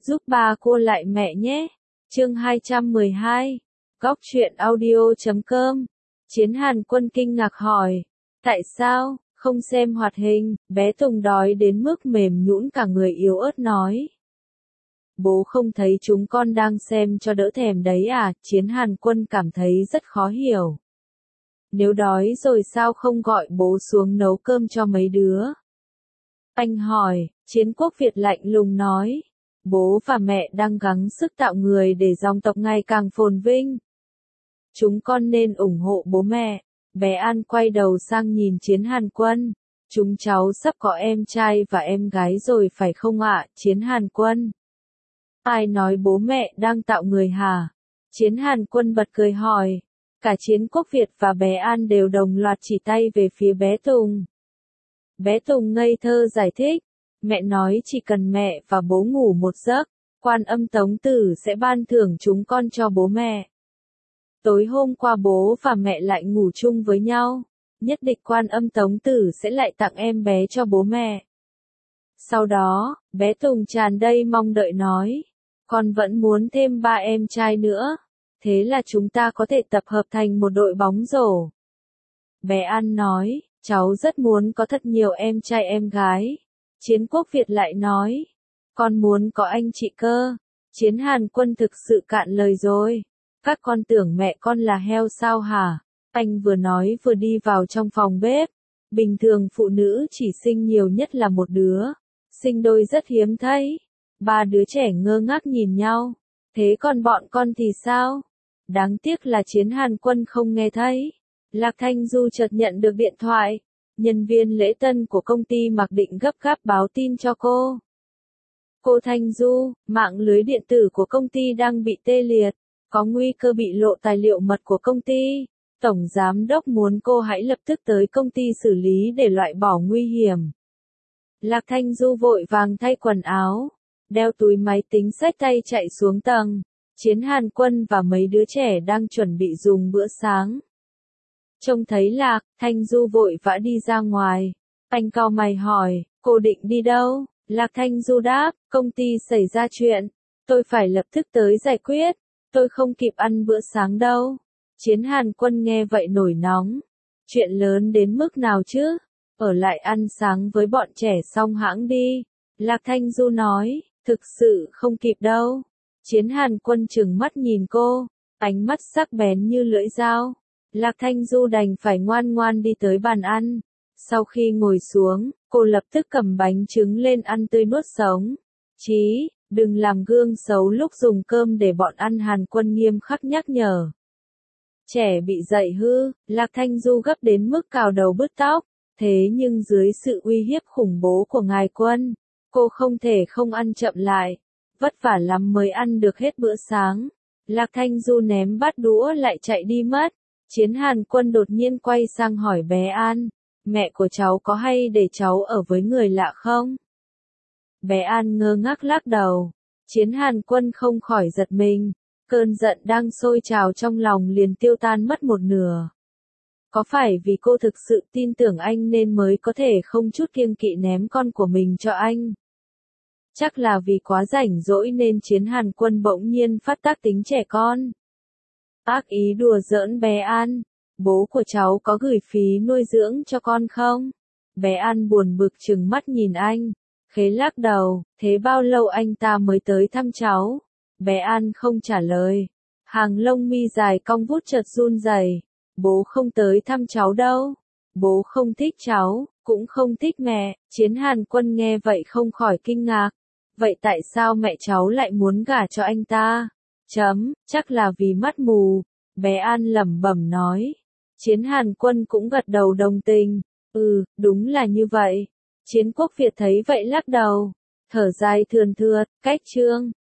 giúp ba cô lại mẹ nhé. Chương 212. Góc truyện audio.com. Chiến Hàn Quân kinh ngạc hỏi, tại sao không xem hoạt hình? Bé Tùng đói đến mức mềm nhũn cả người yếu ớt nói. Bố không thấy chúng con đang xem cho đỡ thèm đấy à? Chiến Hàn Quân cảm thấy rất khó hiểu. Nếu đói rồi sao không gọi bố xuống nấu cơm cho mấy đứa? Anh hỏi. Chiến Quốc Việt lạnh lùng nói. Bố và mẹ đang gắng sức tạo người để dòng tộc ngày càng phồn vinh. Chúng con nên ủng hộ bố mẹ. Bé An quay đầu sang nhìn Chiến Hàn Quân. Chúng cháu sắp có em trai và em gái rồi phải không ạ? Chiến Hàn Quân. Ai nói bố mẹ đang tạo người hả? Chiến Hàn Quân bật cười hỏi. Cả Chiến Quốc Việt và bé An đều đồng loạt chỉ tay về phía bé Tùng. Bé Tùng ngây thơ giải thích. Mẹ nói chỉ cần mẹ và bố ngủ một giấc, Quan Âm Tống Tử sẽ ban thưởng chúng con cho bố mẹ. Tối hôm qua bố và mẹ lại ngủ chung với nhau, nhất định Quan Âm Tống Tử sẽ lại tặng em bé cho bố mẹ. Sau đó, bé Tùng tràn đầy mong đợi nói, con vẫn muốn thêm 3 em trai nữa, thế là chúng ta có thể tập hợp thành một đội bóng rổ. Bé An nói, cháu rất muốn có thật nhiều em trai em gái. Chiến Quốc Việt lại nói, con muốn có anh chị cơ. Chiến Hàn Quân thực sự cạn lời rồi. Các con tưởng mẹ con là heo sao hả? Anh vừa nói vừa đi vào trong phòng bếp. Bình thường phụ nữ chỉ sinh nhiều nhất là một đứa. Sinh đôi rất hiếm thấy. 3 đứa trẻ ngơ ngác nhìn nhau. Thế còn bọn con thì sao? Đáng tiếc là Chiến Hàn Quân không nghe thấy. Lạc Thanh Du chợt nhận được điện thoại. Nhân viên lễ tân của công ty Mạc Định gấp gáp báo tin cho cô. Cô Thanh Du, mạng lưới điện tử của công ty đang bị tê liệt, có nguy cơ bị lộ tài liệu mật của công ty. Tổng giám đốc muốn cô hãy lập tức tới công ty xử lý để loại bỏ nguy hiểm. Lạc Thanh Du vội vàng thay quần áo, đeo túi máy tính xách tay chạy xuống tầng. Chiến Hàn Quân và mấy đứa trẻ đang chuẩn bị dùng bữa sáng. Trông thấy Lạc Thanh Du vội vã đi ra ngoài. Anh cau mày hỏi, cô định đi đâu? Lạc Thanh Du đáp, công ty xảy ra chuyện. Tôi phải lập tức tới giải quyết. Tôi không kịp ăn bữa sáng đâu. Chiến Hàn Quân nghe vậy nổi nóng. Chuyện lớn đến mức nào chứ? Ở lại ăn sáng với bọn trẻ xong hãng đi. Lạc Thanh Du nói, thực sự không kịp đâu. Chiến Hàn Quân trừng mắt nhìn cô, ánh mắt sắc bén như lưỡi dao. Lạc Thanh Du đành phải ngoan ngoan đi tới bàn ăn. Sau khi ngồi xuống, cô lập tức cầm bánh trứng lên ăn tươi nuốt sống. Chí, đừng làm gương xấu lúc dùng cơm để bọn ăn. Hàn Quân nghiêm khắc nhắc nhở. Trẻ bị dạy hư, Lạc Thanh Du gấp đến mức cào đầu bứt tóc. Thế nhưng dưới sự uy hiếp khủng bố của ngài Quân, cô không thể không ăn chậm lại. Vất vả lắm mới ăn được hết bữa sáng. Lạc Thanh Du ném bát đũa lại chạy đi mất. Chiến Hàn Quân đột nhiên quay sang hỏi bé An, mẹ của cháu có hay để cháu ở với người lạ không? Bé An ngơ ngác lắc đầu. Chiến Hàn Quân không khỏi giật mình, cơn giận đang sôi trào trong lòng liền tiêu tan mất một nửa. Có phải vì cô thực sự tin tưởng anh nên mới có thể không chút kiêng kỵ ném con của mình cho anh? Chắc là vì quá rảnh rỗi nên Chiến Hàn Quân bỗng nhiên phát tác tính trẻ con. Ác ý đùa giỡn bé An, bố của cháu có gửi phí nuôi dưỡng cho con không? Bé An buồn bực trừng mắt nhìn anh, khế lắc đầu, thế bao lâu anh ta mới tới thăm cháu? Bé An không trả lời, hàng lông mi dài cong vút chợt run rẩy. Bố không tới thăm cháu đâu, bố không thích cháu, cũng không thích mẹ. Chiến Hàn Quân nghe vậy không khỏi kinh ngạc, vậy tại sao mẹ cháu lại muốn gả cho anh ta? Chắc là vì mắt mù, bé An lẩm bẩm nói. Chiến Hàn Quân cũng gật đầu đồng tình, đúng là như vậy. Chiến Quốc Việt thấy vậy lắc đầu, thở dài thườn thượt, cách chương.